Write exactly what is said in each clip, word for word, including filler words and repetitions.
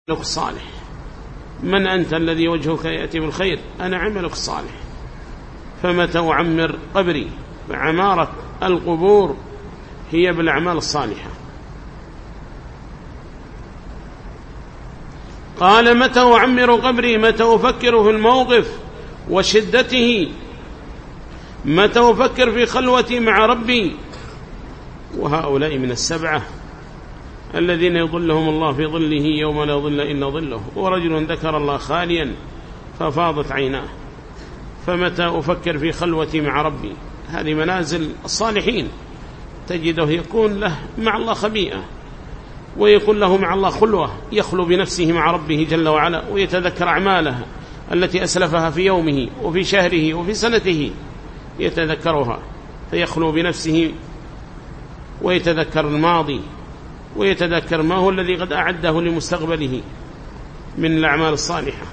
الصالح. من أنت الذي وجهك يأتي بالخير؟ أنا عملك الصالح. فمتى أعمر قبري؟ فعمارة القبور هي بالأعمال الصالحة. قال متى أعمر قبري؟ متى أفكر في الموقف وشدته، متى أفكر في خلوتي مع ربي. وهؤلاء من السبعة الذين يظلهم الله في ظله يوم لا ظل إلا ظله. ورجل ذكر الله خاليا ففاضت عيناه. فمتى أفكر في خلوتي مع ربي. هذه منازل الصالحين، تجده يكون له مع الله خبيئة، ويكون له مع الله خلوة، يخلو بنفسه مع ربه جل وعلا، ويتذكر أعماله التي أسلفها في يومه وفي شهره وفي سنته، يتذكرها فيخلو بنفسه ويتذكر الماضي، ويتذكر ما هو الذي قد أعده لمستقبله من الأعمال الصالحة،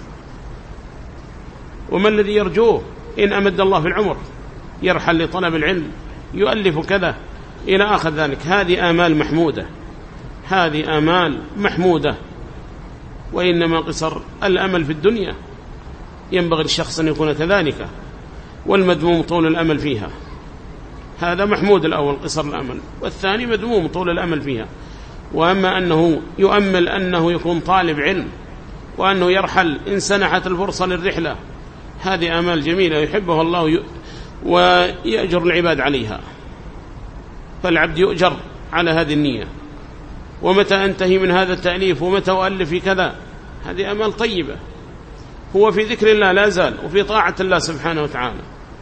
وما الذي يرجوه إن أمد الله في العمر، يرحل لطلب العلم، يؤلف كذا إلى آخر ذلك. هذه آمال محمودة، هذه آمال محمودة. وإنما قصر الأمل في الدنيا ينبغي للشخص أن يكون كذلك، والمذموم طول الأمل فيها. هذا محمود الأول قصر الأمل، والثاني مذموم طول الأمل فيها. وأما أنه يؤمل أنه يكون طالب علم، وأنه يرحل إن سنحت الفرصة للرحلة، هذه آمال جميلة يحبها الله ويأجر العباد عليها، فالعبد يؤجر على هذه النية. ومتى أنتهي من هذا التأليف ومتى أؤلف في كذا، هذه آمال طيبة. هو في ذكر الله لا زال، وفي طاعة الله سبحانه وتعالى،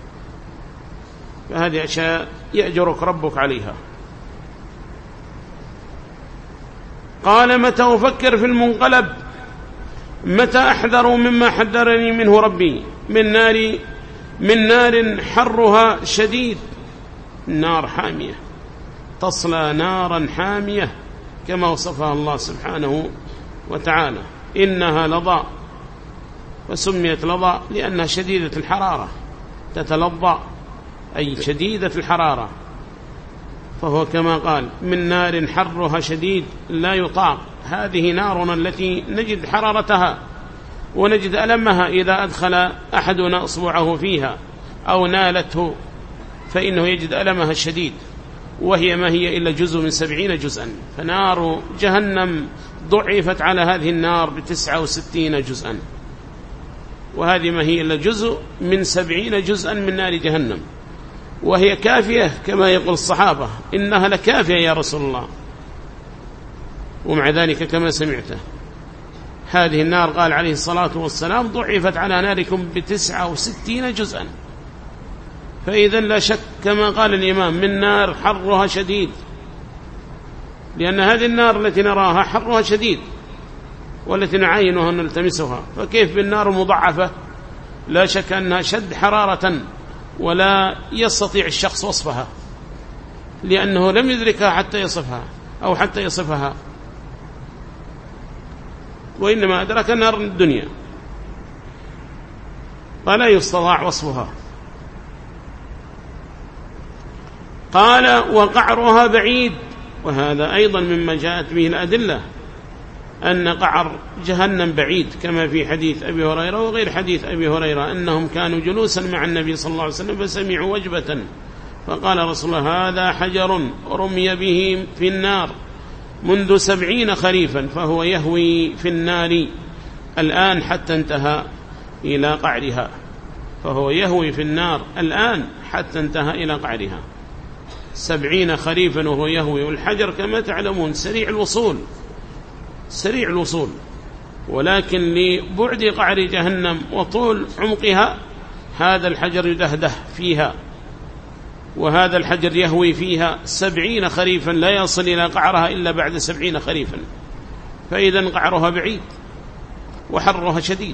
فهذه أشياء يأجرك ربك عليها. قال متى أفكر في المنقلب، متى أحذر مما حذرني منه ربي من نار من نار حرها شديد. نار حامية، تصلى نارا حامية كما وصفها الله سبحانه وتعالى. إنها لظى، وسميت لظى لأنها شديدة الحرارة، تتلظى أي شديدة الحرارة. فهو كما قال من نار حرها شديد لا يطاق. هذه نارنا التي نجد حرارتها ونجد ألمها إذا أدخل أحدنا أصبعه فيها أو نالته، فإنه يجد ألمها الشديد، وهي ما هي إلا جزء من سبعين جزءا. فنار جهنم ضعفت على هذه النار بتسعة وستين جزءا، وهذه ما هي إلا جزء من سبعين جزءا من نار جهنم، وهي كافية كما يقول الصحابة إنها لكافية يا رسول الله. ومع ذلك كما سمعته هذه النار قال عليه الصلاة والسلام ضعفت على ناركم بتسعة وستين جزءا. فإذا لا شك كما قال الإمام من نار حرها شديد، لأن هذه النار التي نراها حرها شديد والتي نعاينها نلتمسها، فكيف بالنار المضاعفة؟ لا شك أنها شد حرارة ولا يستطيع الشخص وصفها، لأنه لم يدركها حتى يصفها أو حتى يصفها، وإنما أدرك نار الدنيا فلا يستطاع وصفها. قال وقعرها بعيد. وهذا أيضا مما جاءت به الأدلة أن قعر جهنم بعيد، كما في حديث أبي هريرة وغير حديث أبي هريرة أنهم كانوا جلوسا مع النبي صلى الله عليه وسلم فسمعوا وجبة، فقال رسول الله هذا حجر رمي به في النار منذ سبعين خريفا فهو يهوي في النار الآن حتى انتهى إلى قعرها. فهو يهوي في النار الآن حتى انتهى إلى قعرها. سبعين خريفا وهو يهوي. والحجر كما تعلمون سريع الوصول، سريع الوصول، ولكن لبعد قعر جهنم وطول عمقها هذا الحجر يدهده فيها، وهذا الحجر يهوي فيها سبعين خريفا لا يصل إلى قعرها إلا بعد سبعين خريفا. فإذا قعرها بعيد وحرها شديد،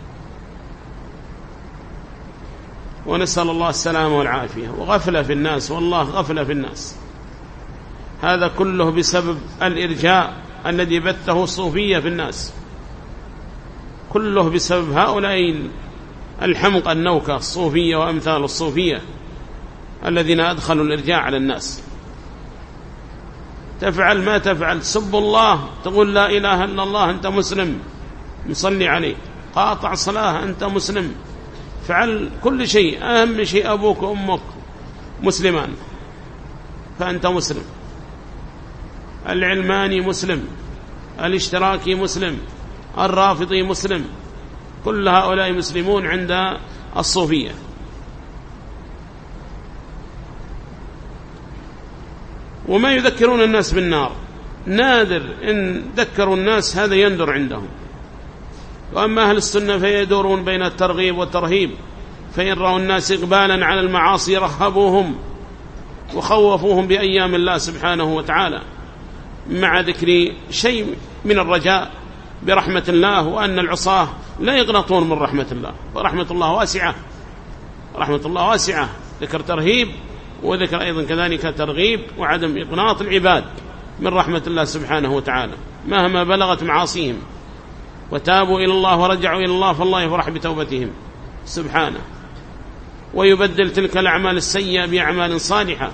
ونسأل الله السلامة والعافية. وغفلة في الناس، والله غفلة في الناس. هذا كله بسبب الإرجاء الذي بثه الصوفية في الناس، كله بسبب هؤلاء الحمق النوكة الصوفية وأمثال الصوفية الذين أدخلوا الإرجاء على الناس. تفعل ما تفعل، تسب الله، تقول لا إله إلا الله، أنت مسلم مصلي عليه، قاطع صلاة أنت مسلم، فعل كل شيء، أهم شيء أبوك وأمك مسلمان فأنت مسلم، العلماني مسلم، الاشتراكي مسلم، الرافضي مسلم، كل هؤلاء مسلمون عند الصوفية. وما يذكرون الناس بالنار، نادر إن ذكروا الناس هذا يندر عندهم. وأما أهل السنة فيدورون بين الترغيب والترهيب، فإن رأوا الناس إقبالا على المعاصي رهبوهم وخوفوهم بأيام الله سبحانه وتعالى، مع ذكر شيء من الرجاء برحمة الله، وأن العصاة لا يقنطون من رحمة الله، ورحمة الله واسعة، رحمة الله واسعة. ذكر ترهيب وذكر أيضا كذلك ترغيب وعدم إقناط العباد من رحمة الله سبحانه وتعالى مهما بلغت معاصيهم، وتابوا إلى الله ورجعوا إلى الله فالله يفرح بتوبتهم سبحانه، ويبدل تلك الأعمال السيئة بأعمال صالحة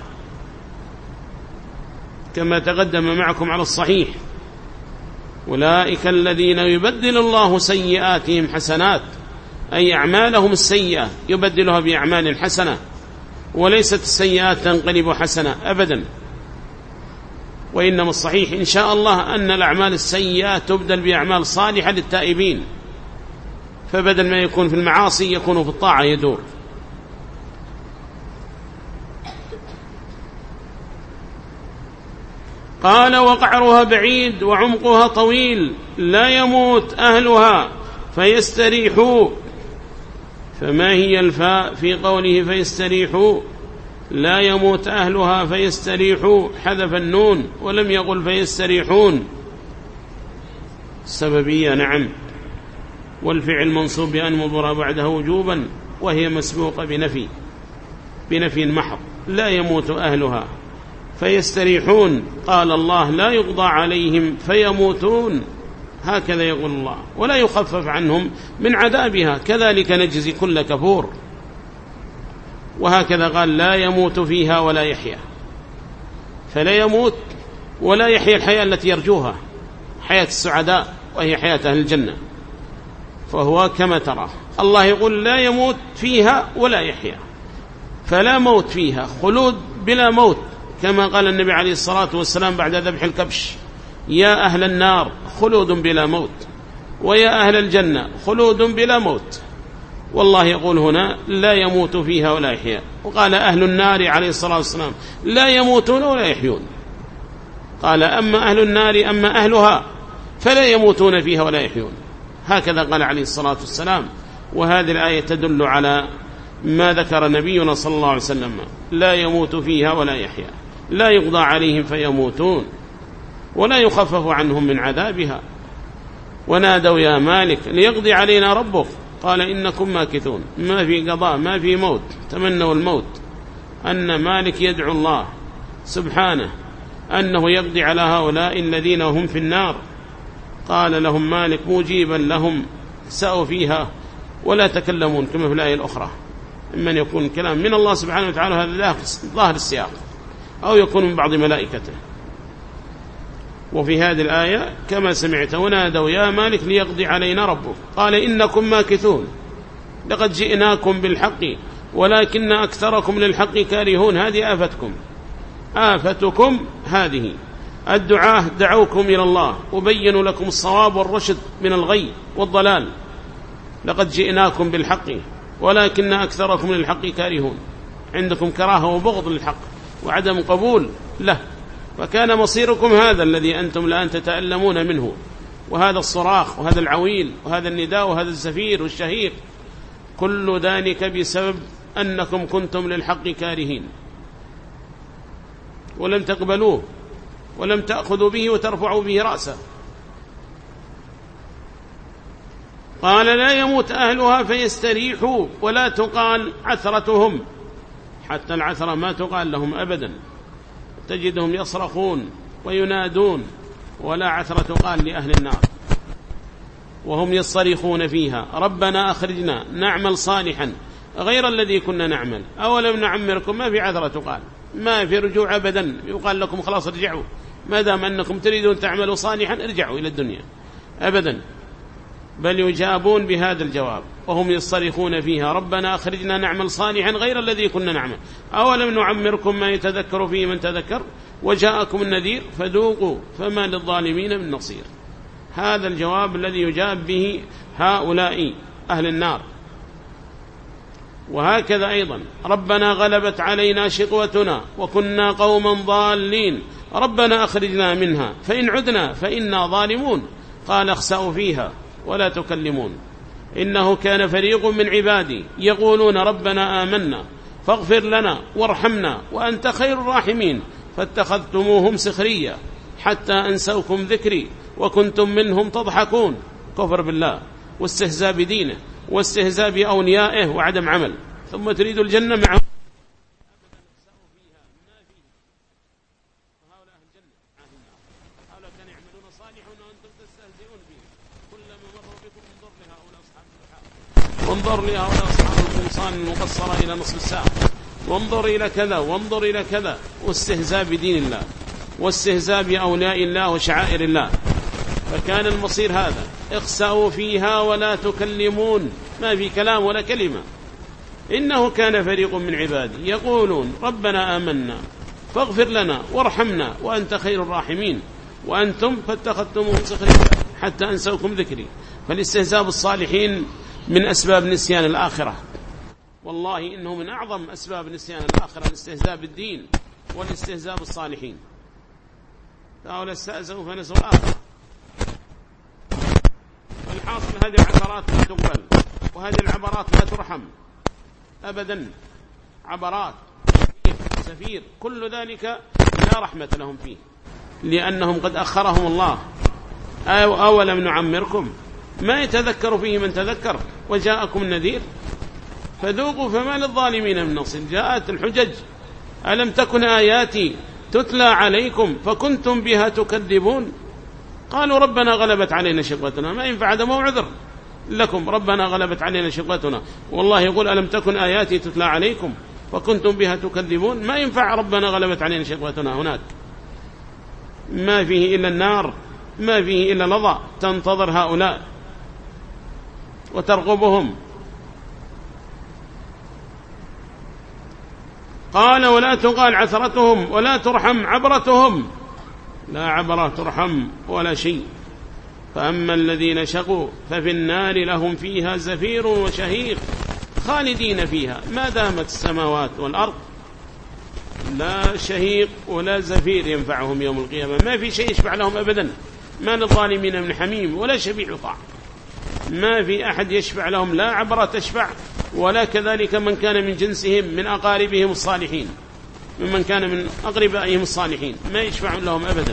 كما تقدم معكم على الصحيح. أولئك الذين يبدل الله سيئاتهم حسنات، أي أعمالهم السيئة يبدلها بأعمال حسنة، وليست السيئات تنقلب حسنة أبدا، وإنما الصحيح إن شاء الله أن الأعمال السيئة تبدل بأعمال صالحة للتائبين، فبدل ما يكون في المعاصي يكون في الطاعة يدور. قال وقعرها بعيد وعمقها طويل لا يموت أهلها فيستريحوا. فما هي الفاء في قوله فيستريحوا؟ لا يموت أهلها فيستريحوا، حذف النون ولم يقل فيستريحون. السببية نعم، والفعل منصوب بأن مضر بعده وجوبا، وهي مسبوقة بنفي بنفي محض. لا يموت أهلها فيستريحون، قال الله لا يقضى عليهم فيموتون، هكذا يقول الله، ولا يخفف عنهم من عذابها، كذلك نجزي كل كفور. وهكذا قال لا يموت فيها ولا يحيا، فلا يموت ولا يحيا الحياة التي يرجوها، حياة السعداء وهي حياة أهل الجنة. فهو كما ترى الله يقول لا يموت فيها ولا يحيا، فلا موت فيها، خلود بلا موت، كما قال النبي عليه الصلاة والسلام بعد ذبح الكبش يا أهل النار خلود بلا موت، ويا أهل الجنة خلود بلا موت. والله يقول هنا لا يموت فيها ولا يحيا، وقال أهل النار عليه الصلاة والسلام لا يموتون ولا يحيون، قال أما أهل النار أما أهلها فلا يموتون فيها ولا يحيون، هكذا قال عليه الصلاة والسلام. وهذه الآية تدل على ما ذكر نبينا صلى الله عليه وسلم، لا يموت فيها ولا يحيا، لا يقضى عليهم فيموتون ولا يخفف عنهم من عذابها. ونادوا يا مالك ليقضي علينا ربك، قال إنكم ماكثون، ما في قضاء ما في موت، تمنوا الموت. أن مالك يدعو الله سبحانه أنه يقضي على هؤلاء الذين هم في النار، قال لهم مالك مجيبا لهم سأوا فيها ولا تكلمون، كما في الآية الأخرى، إما أن يكون كلام من الله سبحانه وتعالى هذا ظاهر السياق، أو يكون من بعض ملائكته. وفي هذه الآية كما سمعت ونادوا يا مالك ليقضي علينا ربك، قال إنكم ماكثون لقد جئناكم بالحق ولكن أكثركم للحق كارهون. هذه آفتكم، آفتكم هذه. الدعاة دعوكم إلى الله وبينوا لكم الصواب والرشد من الغي والضلال، لقد جئناكم بالحق ولكن أكثركم للحق كارهون، عندكم كراهة وبغض للحق وعدم قبول له، فكان مصيركم هذا الذي أنتم الآن تتألمون منه، وهذا الصراخ وهذا العويل وهذا النداء وهذا الزفير والشهيق، كل ذلك بسبب أنكم كنتم للحق كارهين ولم تقبلوه ولم تأخذوا به وترفعوا به رأسه. قال لا يموت أهلها فيستريحوا، ولا تقال عثرتهم، حتى العثرة ما تقال لهم أبدا، تجدهم يصرخون وينادون، ولا عثرة تقال لأهل النار وهم يصرخون فيها ربنا أخرجنا نعمل صالحا غير الذي كنا نعمل أولم نعمركم. ما في عثرة تقال، ما في رجوع أبدا، يقال لكم خلاص ارجعوا ما دام أنكم تريدون تعملوا صالحا ارجعوا إلى الدنيا أبدا، بل يجابون بهذا الجواب وهم يصرخون فيها ربنا أخرجنا نعمل صالحا غير الذي كنا نعمل أولم نعمركم ما يتذكر فيه من تذكر وجاءكم النذير فذوقوا فما للظالمين من نصير. هذا الجواب الذي يجاب به هؤلاء أهل النار. وهكذا أيضا ربنا غلبت علينا شقوتنا وكنا قوما ضالين ربنا أخرجنا منها فإن عدنا فإنا ظالمون قال اخسأوا فيها ولا تكلمون إنه كان فريق من عبادي يقولون ربنا آمنا فاغفر لنا وارحمنا وأنت خير الراحمين فاتخذتموهم سخريا حتى أنسوكم ذكري وكنتم منهم تضحكون. كفر بالله واستهزاء بدينه واستهزاء بأوليائه وعدم عمل، ثم تريد الجنة معه. وانظر لهؤلاء أصحاب القمصان المقصرة إلى نصف الساعة، وانظر إلى كذا وانظر إلى كذا، واستهزاء بدين الله واستهزاء بأولياء الله وشعائر الله. فكان المصير هذا، اخسأوا فيها ولا تكلمون، ما في كلام ولا كلمة. إنه كان فريق من عبادي يقولون ربنا آمنا فاغفر لنا وارحمنا وأنت خير الراحمين وأنتم فاتخذتموهم سخريا حتى أنسوكم ذكري. فالاستهزاء بالصالحين من أسباب نسيان الآخرة، والله إنه من أعظم أسباب نسيان الآخرة الاستهزاء بالدين والاستهزاء بالصالحين. فهؤلاء استهزأوا فنسوا الآخرة. والحاصل هذه العبارات لا تقبل وهذه العبارات لا ترحم أبدا. عبارات سفير كل ذلك لا رحمة لهم فيه، لأنهم قد أخرهم الله. أولم نعمركم ما يتذكر فيه من تذكر وجاءكم النذير فذوقوا فما للظالمين من نصير. جاءت الحجج ألم تكن آياتي تتلى عليكم فكنتم بها تكذبون قالوا ربنا غلبت علينا شقوتنا. ما ينفع هذا، مو عذر لكم. ربنا غلبت علينا شقوتنا، والله يقول ألم تكن آياتي تتلى عليكم فكنتم بها تكذبون. ما ينفع ربنا غلبت علينا شقوتنا. هناك ما فيه إلا النار، ما فيه إلا لظى تنتظر هؤلاء وترغبهم. قال ولا تقال عثرتهم ولا ترحم عبرتهم. لا عبرة ترحم ولا شيء. فأما الذين شقوا ففي النار لهم فيها زفير وشهيق خالدين فيها ما دامت السماوات والأرض. لا شهيق ولا زفير ينفعهم يوم القيامة، ما في شيء يشفع لهم أبدا. ما للظالمين من حميم ولا شفيع يطاع. ما في أحد يشفع لهم، لا عبرة تشفع ولا كذلك من كان من جنسهم من أقاربهم الصالحين، ممن كان من أقربائهم الصالحين ما يشفع لهم أبدا.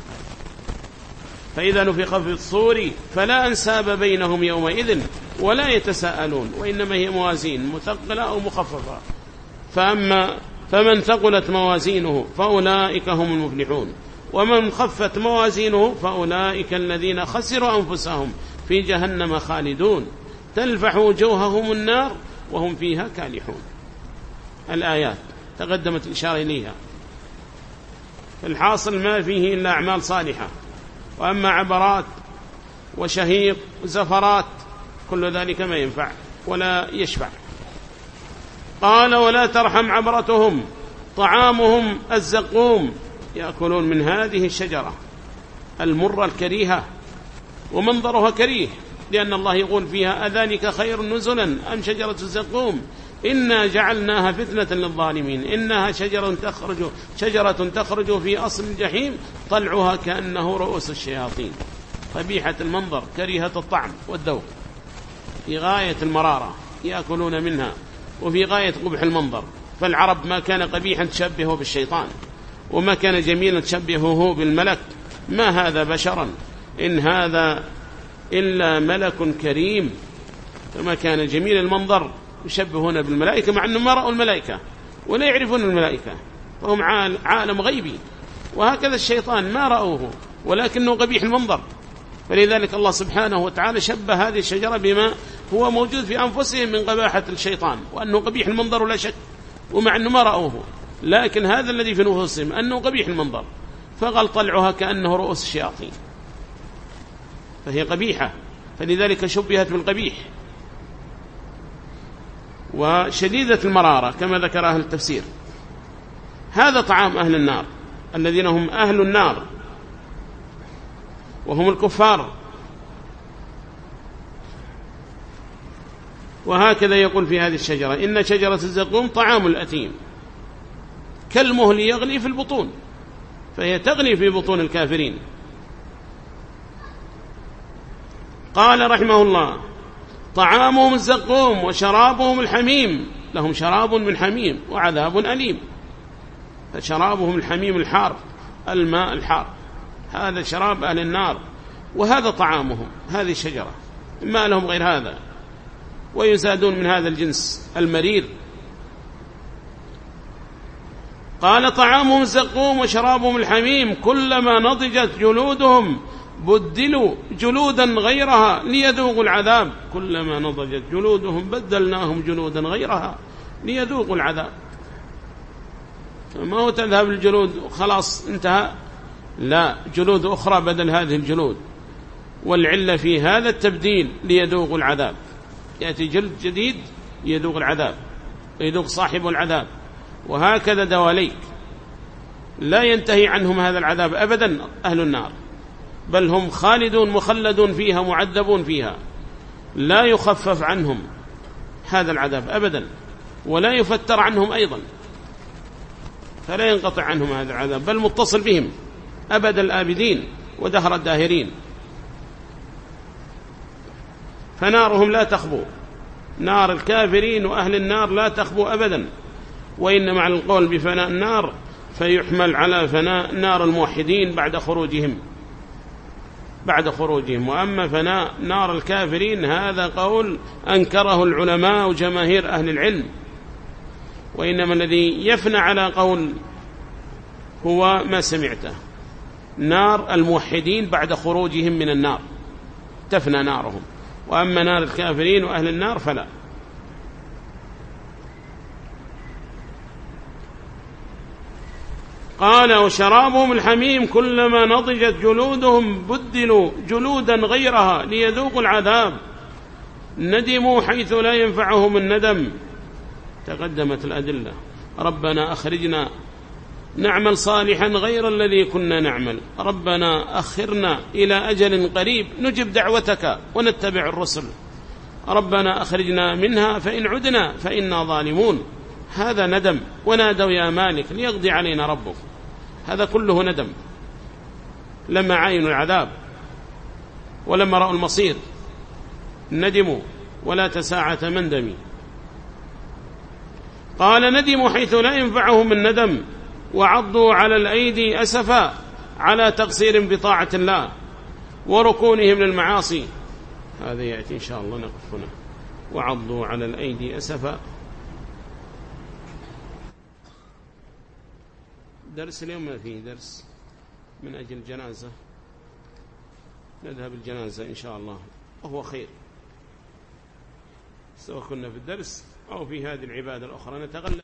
فإذا نفخ في الصور فلا أنساب بينهم يومئذ ولا يتساءلون وإنما هي موازين مثقلة أو مخففة. فأما فمن ثقلت موازينه فأولئك هم المفلحون ومن خفت موازينه فأولئك الذين خسروا أنفسهم في جهنم خالدون تلفح وجوههم النار وهم فيها كالحون. الآيات تقدمت الإشارة إليها. الحاصل ما فيه إلا أعمال صالحة، وأما عبرات وشهيق وزفرات كل ذلك ما ينفع ولا يشفع. قال ولا ترحم عبرتهم طعامهم الزقوم يأكلون من هذه الشجرة المرة الكريهة ومنظرها كريه، لأن الله يقول فيها أذلك خير نزلا أم شجرة الزقوم إنا جعلناها فتنة للظالمين إنها شجرة تخرج, شجرة تخرج في أصل الجحيم طلعها كأنه رؤوس الشياطين. قبيحة المنظر كريهة الطعم والذوق، في غاية المرارة يأكلون منها وفي غاية قبح المنظر. فالعرب ما كان قبيحا تشبهه بالشيطان وما كان جميلا تشبهه بالملك. ما هذا بشرا إن هذا إلا ملك كريم. فما كان جميل المنظر يشبهون بالملائكة مع أنهم ما رأوا الملائكة ولا يعرفون الملائكة، فهم عالم غيبي. وهكذا الشيطان ما رأوه ولكنه قبيح المنظر. فلذلك الله سبحانه وتعالى شبه هذه الشجرة بما هو موجود في أنفسهم من قباحة الشيطان وأنه قبيح المنظر ولا شك، ومع أنه ما رأوه، لكن هذا الذي في نفوسهم أنه قبيح المنظر. فغل طلعها كأنه رؤوس الشياطين، فهي قبيحة، فلذلك شبهت بالقبيح. وشديدة المرارة كما ذكر أهل التفسير. هذا طعام أهل النار الذين هم أهل النار وهم الكفار. وهكذا يقول في هذه الشجرة: إن شجرة الزقوم طعام الأثيم كالمهل يغلي في البطون، فهي تغلي في بطون الكافرين. قال رحمه الله: طعامهم الزقوم وشرابهم الحميم، لهم شراب من حميم وعذاب أليم. فشرابهم الحميم الحار، الماء الحار، هذا شراب أهل النار، وهذا طعامهم، هذه الشجرة، ما لهم غير هذا، ويزادون من هذا الجنس المرير. قال: طعامهم الزقوم وشرابهم الحميم كلما نضجت جلودهم بدلوا جلودا غيرها ليذوقوا العذاب. كلما نضجت جلودهم بدلناهم جلودا غيرها ليذوقوا العذاب. ما هو تذهب الجلود وخلاص انتهى، لا، جلود أخرى بدل هذه الجلود. والعلة في هذا التبديل ليذوقوا العذاب، يأتي جلد جديد يذوق العذاب، يذوق صاحب العذاب. وهكذا دواليك لا ينتهي عنهم هذا العذاب أبدا أهل النار، بل هم خالدون مخلدون فيها معذبون فيها، لا يخفف عنهم هذا العذاب أبدا، ولا يفتر عنهم أيضا، فلا ينقطع عنهم هذا العذاب، بل متصل بهم أبد الآبدين ودهر الداهرين. فنارهم لا تخبو، نار الكافرين وأهل النار لا تخبو أبدا. وإن مع القول بفناء النار فيحمل على فناء نار الموحدين بعد خروجهم بعد خروجهم وأما فناء نار الكافرين هذا قول أنكره العلماء وجماهير أهل العلم. وإنما الذي يفنى على قول هو ما سمعته، نار الموحدين بعد خروجهم من النار تفنى نارهم، وأما نار الكافرين وأهل النار فلا. قال: وشرابهم الحميم كلما نضجت جلودهم بدلوا جلودا غيرها ليذوقوا العذاب. ندموا حيث لا ينفعهم الندم. تقدمت الأدلة: ربنا أخرجنا نعمل صالحا غير الذي كنا نعمل، ربنا أخرنا إلى أجل قريب نجب دعوتك ونتبع الرسل، ربنا أخرجنا منها فإن عدنا فإنا ظالمون. هذا ندم. ونادوا يا مالك ليقضي علينا ربك، هذا كله ندم لما عاينوا العذاب ولما رأوا المصير ندموا ولا تساعة مندمي. قال: ندموا حيث لا ينفعهم الندم وعضوا على الأيدي أسفا على تقصير بطاعة الله وركونهم للمعاصي. هذا يأتي إن شاء الله، نقف هنا. وعضوا على الأيدي أسفا. درس اليوم ما فيه درس من أجل الجنازة، نذهب الجنازة إن شاء الله، وهو خير، سواء كنا في الدرس أو في هذه العبادة الأخرى نتغلب.